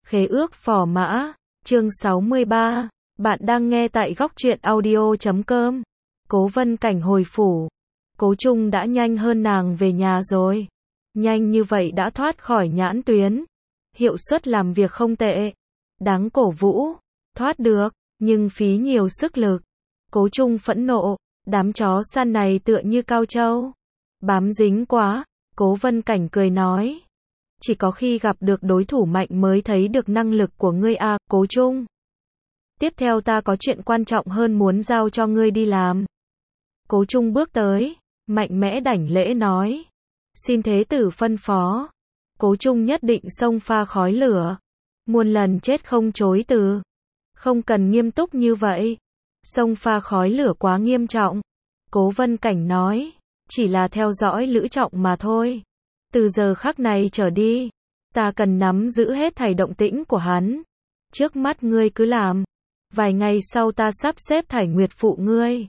Khế ước phò mã, chương 63, bạn đang nghe tại góc truyện audio.com. Cố Vân Cảnh hồi phủ, Cố Trung đã nhanh hơn nàng về nhà rồi. Nhanh như vậy đã thoát khỏi nhãn tuyến. Hiệu suất làm việc không tệ. Đáng cổ vũ, thoát được, nhưng phí nhiều sức lực. Cố Trung phẫn nộ, đám chó săn này tựa như cao trâu. Bám dính quá, Cố Vân Cảnh cười nói. Chỉ có khi gặp được đối thủ mạnh mới thấy được năng lực của ngươi à, Cố Trung. Tiếp theo ta có chuyện quan trọng hơn muốn giao cho ngươi đi làm. Cố Trung bước tới, mạnh mẽ đảnh lễ nói. Xin thế tử phân phó. Cố Trung nhất định xông pha khói lửa. Muôn lần chết không chối từ. Không cần nghiêm túc như vậy. Xông pha khói lửa quá nghiêm trọng. Cố Vân Cảnh nói. Chỉ là theo dõi Lữ Trọng mà thôi. Từ giờ khắc này trở đi, ta cần nắm giữ hết thảy động tĩnh của hắn. Trước mắt ngươi cứ làm. Vài ngày sau ta sắp xếp thảy nguyệt phụ ngươi.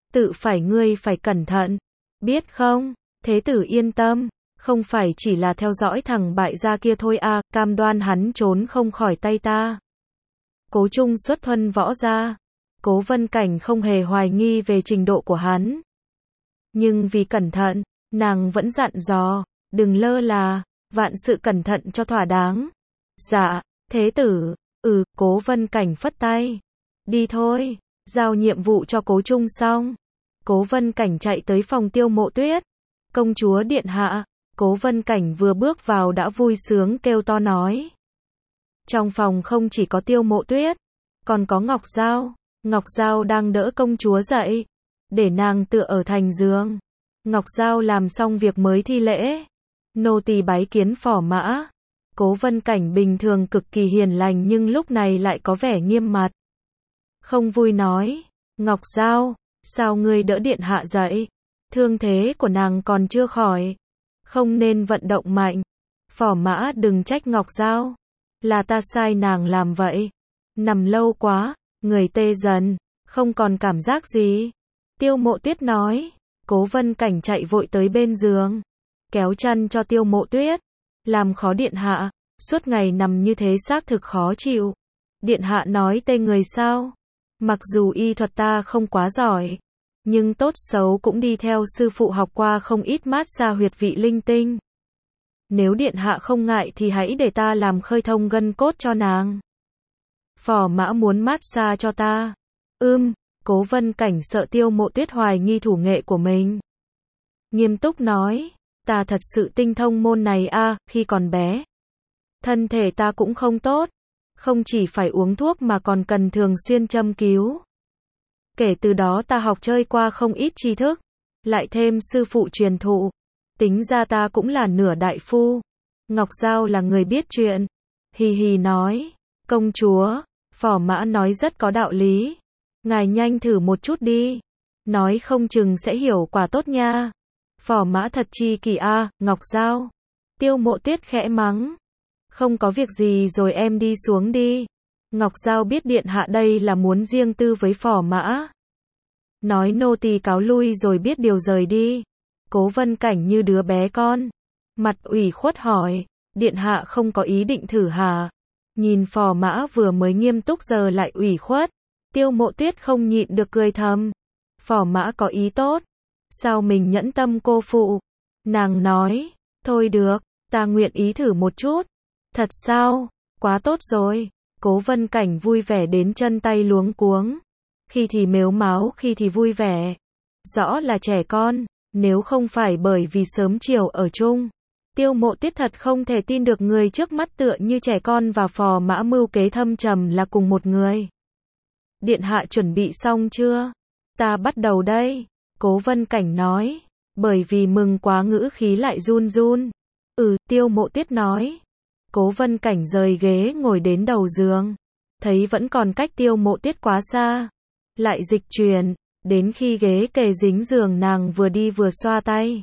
Ngươi phải cẩn thận. Biết không? Thế tử yên tâm. Không phải chỉ là theo dõi thằng bại gia kia thôi à, cam đoan hắn trốn không khỏi tay ta. Cố Trung xuất thân võ gia. Cố Vân Cảnh không hề hoài nghi về trình độ của hắn. Nhưng vì cẩn thận, nàng vẫn dặn dò. Đừng lơ là, vạn sự cẩn thận cho thỏa đáng. Dạ, thế tử, Cố Vân Cảnh phất tay. Đi thôi, giao nhiệm vụ cho Cố Trung xong. Cố Vân Cảnh chạy tới phòng Tiêu Mộ Tuyết. Công chúa điện hạ, Cố Vân Cảnh vừa bước vào đã vui sướng kêu to nói. Trong phòng không chỉ có Tiêu Mộ Tuyết, còn có Ngọc Giao. Ngọc Giao đang đỡ công chúa dậy, để nàng tựa ở thành giường. Ngọc Giao làm xong việc mới thi lễ. Nô tỳ bái kiến phò mã. Cố Vân Cảnh bình thường cực kỳ hiền lành nhưng lúc này lại có vẻ nghiêm mặt. Không vui nói, Ngọc Giao, sao ngươi đỡ điện hạ dậy? Thương thế của nàng còn chưa khỏi. Không nên vận động mạnh. Phò mã đừng trách Ngọc Giao. Là ta sai nàng làm vậy. Nằm lâu quá, người tê dần, không còn cảm giác gì. Tiêu Mộ Tuyết nói. Cố Vân Cảnh chạy vội tới bên giường. Kéo chăn cho Tiêu Mộ Tuyết. Làm khó điện hạ. Suốt ngày nằm như thế xác thực khó chịu. Điện hạ nói tê người sao? Mặc dù y thuật ta không quá giỏi, nhưng tốt xấu cũng đi theo sư phụ học qua không ít mát xa huyệt vị linh tinh. Nếu điện hạ không ngại thì hãy để ta làm khơi thông gân cốt cho nàng. Phò mã muốn mát xa cho ta. Cố Vân Cảnh sợ Tiêu Mộ Tuyết hoài nghi thủ nghệ của mình. Nghiêm túc nói. Ta thật sự tinh thông môn này à, khi còn bé. Thân thể ta cũng không tốt. Không chỉ phải uống thuốc mà còn cần thường xuyên châm cứu. Kể từ đó ta học chơi qua không ít tri thức. Lại thêm sư phụ truyền thụ. Tính ra ta cũng là nửa đại phu. Ngọc Giao là người biết chuyện. Hì hì nói. Công chúa, phò mã nói rất có đạo lý. Ngài nhanh thử một chút đi. Nói không chừng sẽ hiểu quả tốt nha. Phò mã thật chi kỳ a, Ngọc Giao. Tiêu Mộ Tuyết khẽ mắng. Không có việc gì rồi em đi xuống đi. Ngọc Giao biết điện hạ đây là muốn riêng tư với phò mã. Nói nô tỳ cáo lui rồi biết điều rời đi. Cố Vân Cảnh như đứa bé con. Mặt ủy khuất hỏi. Điện hạ không có ý định thử hả? Nhìn phò mã vừa mới nghiêm túc giờ lại ủy khuất. Tiêu Mộ Tuyết không nhịn được cười thầm. Phò mã có ý tốt. Sao mình nhẫn tâm cô phụ? Nàng nói. Thôi được, ta nguyện ý thử một chút. Thật sao? Quá tốt rồi. Cố Vân Cảnh vui vẻ đến chân tay luống cuống. Khi thì mếu máo, khi thì vui vẻ. Rõ là trẻ con, nếu không phải bởi vì sớm chiều ở chung. Tiêu Mộ Tuyết thật không thể tin được người trước mắt tựa như trẻ con và phò mã mưu kế thâm trầm là cùng một người. Điện hạ chuẩn bị xong chưa? Ta bắt đầu đây. Cố Vân Cảnh nói. Bởi vì mừng quá ngữ khí lại run run. Tiêu Mộ Tuyết nói. Cố Vân Cảnh rời ghế ngồi đến đầu giường. Thấy vẫn còn cách Tiêu Mộ Tuyết quá xa. Lại dịch chuyển. Đến khi ghế kề dính giường nàng vừa đi vừa xoa tay.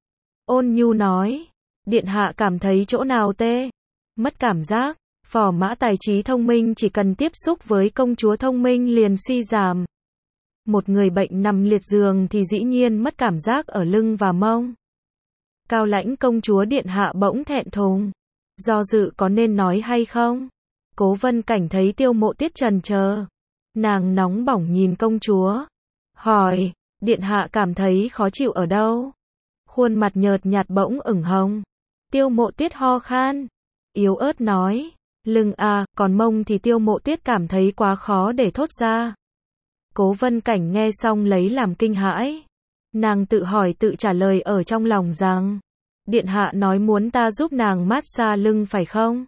Ôn nhu nói. Điện hạ cảm thấy chỗ nào tê? Mất cảm giác. Phò mã tài trí thông minh chỉ cần tiếp xúc với công chúa thông minh liền suy giảm. Một người bệnh nằm liệt giường thì dĩ nhiên mất cảm giác ở lưng và mông. Cao Lãnh công chúa điện hạ bỗng thẹn thùng. Do dự có nên nói hay không? Cố Vân Cảnh thấy Tiêu Mộ Tiết chần chờ. Nàng nóng bỏng nhìn công chúa. Hỏi, điện hạ cảm thấy khó chịu ở đâu? Khuôn mặt nhợt nhạt bỗng ửng hồng. Tiêu Mộ Tiết ho khan. Yếu ớt nói. Lưng à, còn mông thì Tiêu Mộ Tiết cảm thấy quá khó để thốt ra. Cố Vân Cảnh nghe xong lấy làm kinh hãi. Nàng tự hỏi tự trả lời ở trong lòng rằng. Điện hạ nói muốn ta giúp nàng massage lưng phải không?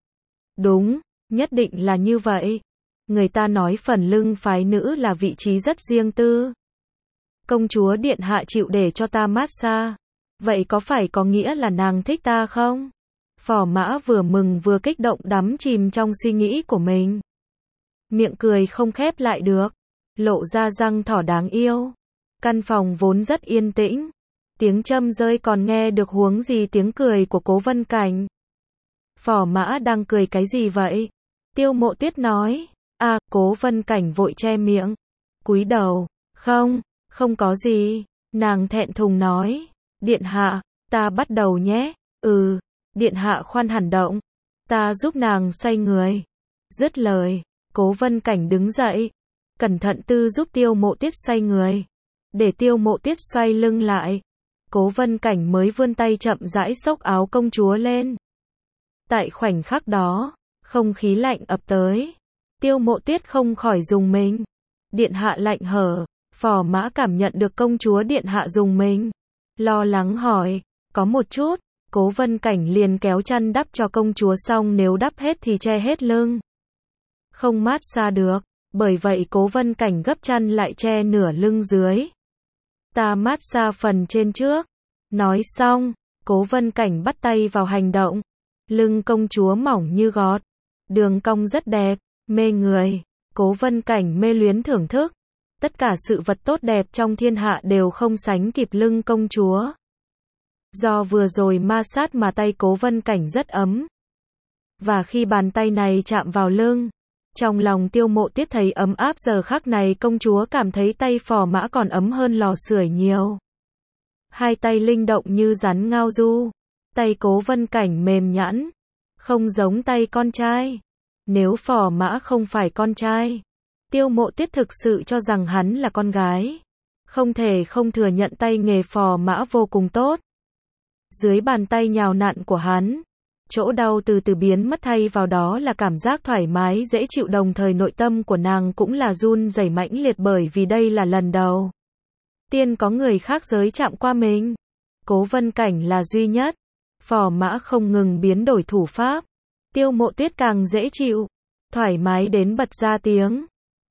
Đúng, nhất định là như vậy. Người ta nói phần lưng phái nữ là vị trí rất riêng tư. Công chúa điện hạ chịu để cho ta massage. Vậy có phải có nghĩa là nàng thích ta không? Phò Mã vừa mừng vừa kích động đắm chìm trong suy nghĩ của mình. Miệng cười không khép lại được. Lộ ra răng thỏ đáng yêu. Căn phòng vốn rất yên tĩnh. Tiếng châm rơi còn nghe được huống gì tiếng cười của Cố Vân Cảnh. Phò Mã đang cười cái gì vậy? Tiêu Mộ Tiết nói. À, Cố Vân Cảnh vội che miệng. Cúi đầu. Không có gì. Nàng thẹn thùng nói. Điện hạ, ta bắt đầu nhé. Điện hạ khoan hẳn động. Ta giúp nàng xoay người. Dứt lời, Cố Vân Cảnh đứng dậy. Cẩn thận tư giúp Tiêu Mộ Tiết xoay người. Để Tiêu Mộ Tiết xoay lưng lại. Cố Vân Cảnh mới vươn tay chậm rãi xốc áo công chúa lên. Tại khoảnh khắc đó, không khí lạnh ập tới. Tiêu Mộ Tiết không khỏi rùng mình. Điện hạ lạnh hở. Phò Mã cảm nhận được công chúa điện hạ rùng mình. Lo lắng hỏi, có một chút. Cố Vân Cảnh liền kéo chăn đắp cho công chúa xong nếu đắp hết thì che hết lưng. Không mát xa được, bởi vậy Cố Vân Cảnh gấp chăn lại che nửa lưng dưới. Ta mát xa phần trên trước. Nói xong, Cố Vân Cảnh bắt tay vào hành động. Lưng công chúa mỏng như gót. Đường cong rất đẹp, mê người. Cố Vân Cảnh mê luyến thưởng thức. Tất cả sự vật tốt đẹp trong thiên hạ đều không sánh kịp lưng công chúa. Do vừa rồi ma sát mà tay Cố Vân Cảnh rất ấm. Và khi bàn tay này chạm vào lưng, trong lòng Tiêu Mộ Tiết thấy ấm áp. Giờ khắc này công chúa cảm thấy tay Phò Mã còn ấm hơn lò sưởi nhiều. Hai tay linh động như rắn ngao du. Tay Cố Vân Cảnh mềm nhẵn, không giống tay con trai. Nếu Phò Mã không phải con trai, Tiêu Mộ Tiết thực sự cho rằng hắn là con gái. Không thể không thừa nhận tay nghề Phò Mã vô cùng tốt. Dưới bàn tay nhào nặn của hắn, chỗ đau từ từ biến mất, thay vào đó là cảm giác thoải mái dễ chịu. Đồng thời nội tâm của nàng cũng là run rẩy mãnh liệt, bởi vì đây là lần đầu tiên có người khác giới chạm qua mình. Cố Vân Cảnh là duy nhất. Phò Mã không ngừng biến đổi thủ pháp. Tiêu Mộ Tiết càng dễ chịu, thoải mái đến bật ra tiếng.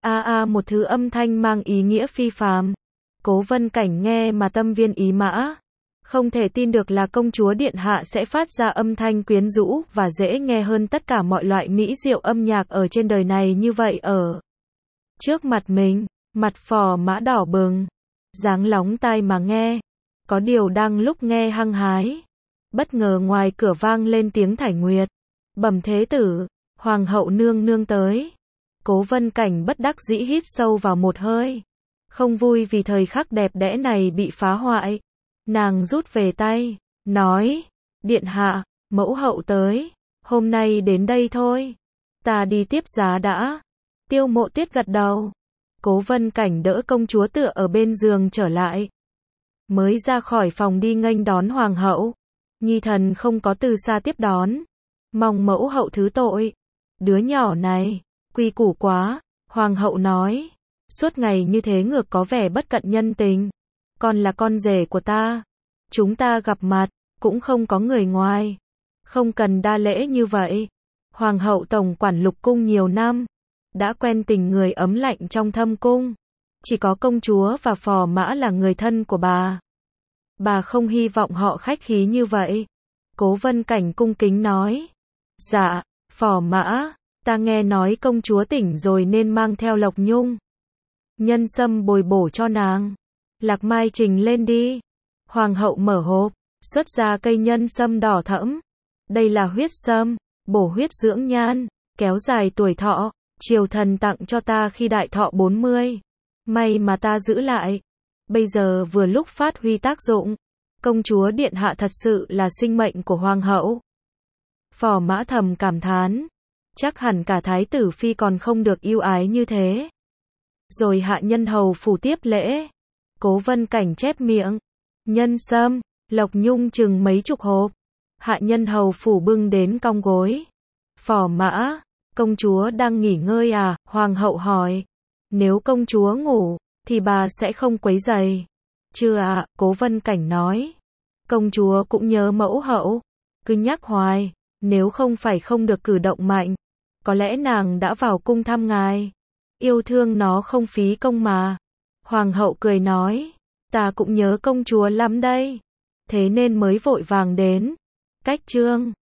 Một thứ âm thanh mang ý nghĩa phi phàm. Cố Vân Cảnh nghe mà tâm viên ý mã. Không thể tin được là công chúa điện hạ sẽ phát ra âm thanh quyến rũ và dễ nghe hơn tất cả mọi loại mỹ diệu âm nhạc ở trên đời này như vậy ở trước mặt mình. Mặt Phò Mã đỏ bừng, dáng lóng tai mà nghe. Có điều đang lúc nghe hăng hái, bất ngờ ngoài cửa vang lên tiếng thải nguyệt. Bẩm thế tử, hoàng hậu nương nương tới. Cố Vân Cảnh bất đắc dĩ hít sâu vào một hơi. Không vui vì thời khắc đẹp đẽ này bị phá hoại. Nàng rút về tay, nói, điện hạ, mẫu hậu tới, hôm nay đến đây thôi. Ta đi tiếp giá đã. Tiêu Mộ Tiết gật đầu. Cố Vân Cảnh đỡ công chúa tựa ở bên giường trở lại. Mới ra khỏi phòng đi nghênh đón hoàng hậu. Nhi thần không có từ xa tiếp đón. Mong mẫu hậu thứ tội. Đứa nhỏ này, quy củ quá, hoàng hậu nói. Suốt ngày như thế ngược có vẻ bất cận nhân tình. Con là con rể của ta. Chúng ta gặp mặt, cũng không có người ngoài. Không cần đa lễ như vậy. Hoàng hậu tổng quản lục cung nhiều năm. Đã quen tình người ấm lạnh trong thâm cung. Chỉ có công chúa và Phò Mã là người thân của bà. Bà không hy vọng họ khách khí như vậy. Cố Vân Cảnh cung kính nói. Dạ, Phò Mã, ta nghe nói công chúa tỉnh rồi nên mang theo lộc nhung. Nhân sâm bồi bổ cho nàng. Lạc mai trình lên đi. Hoàng hậu mở hộp, xuất ra cây nhân sâm đỏ thẫm. Đây là huyết sâm, bổ huyết dưỡng nhan, kéo dài tuổi thọ. Triều thần tặng cho ta khi đại thọ 40. May mà ta giữ lại. Bây giờ vừa lúc phát huy tác dụng. Công chúa điện hạ thật sự là sinh mệnh của hoàng hậu. Phò Mã thầm cảm thán. chắc hẳn cả thái tử phi còn không được ưu ái như thế. Rồi hạ nhân hầu phủ tiếp lễ. Cố Vân Cảnh chép miệng. Nhân sâm, lộc nhung chừng mấy chục hộp. Hạ nhân hầu phủ bưng đến cong gối. Phò mã, công chúa đang nghỉ ngơi à? Hoàng hậu hỏi. Nếu công chúa ngủ, thì bà sẽ không quấy rầy. Chưa ạ, Cố Vân Cảnh nói. Công chúa cũng nhớ mẫu hậu. Cứ nhắc hoài, nếu không phải không được cử động mạnh. Có lẽ nàng đã vào cung thăm ngài. Yêu thương nó không phí công mà. Hoàng hậu cười nói. Ta cũng nhớ công chúa lắm đây. Thế nên mới vội vàng đến. Cách chương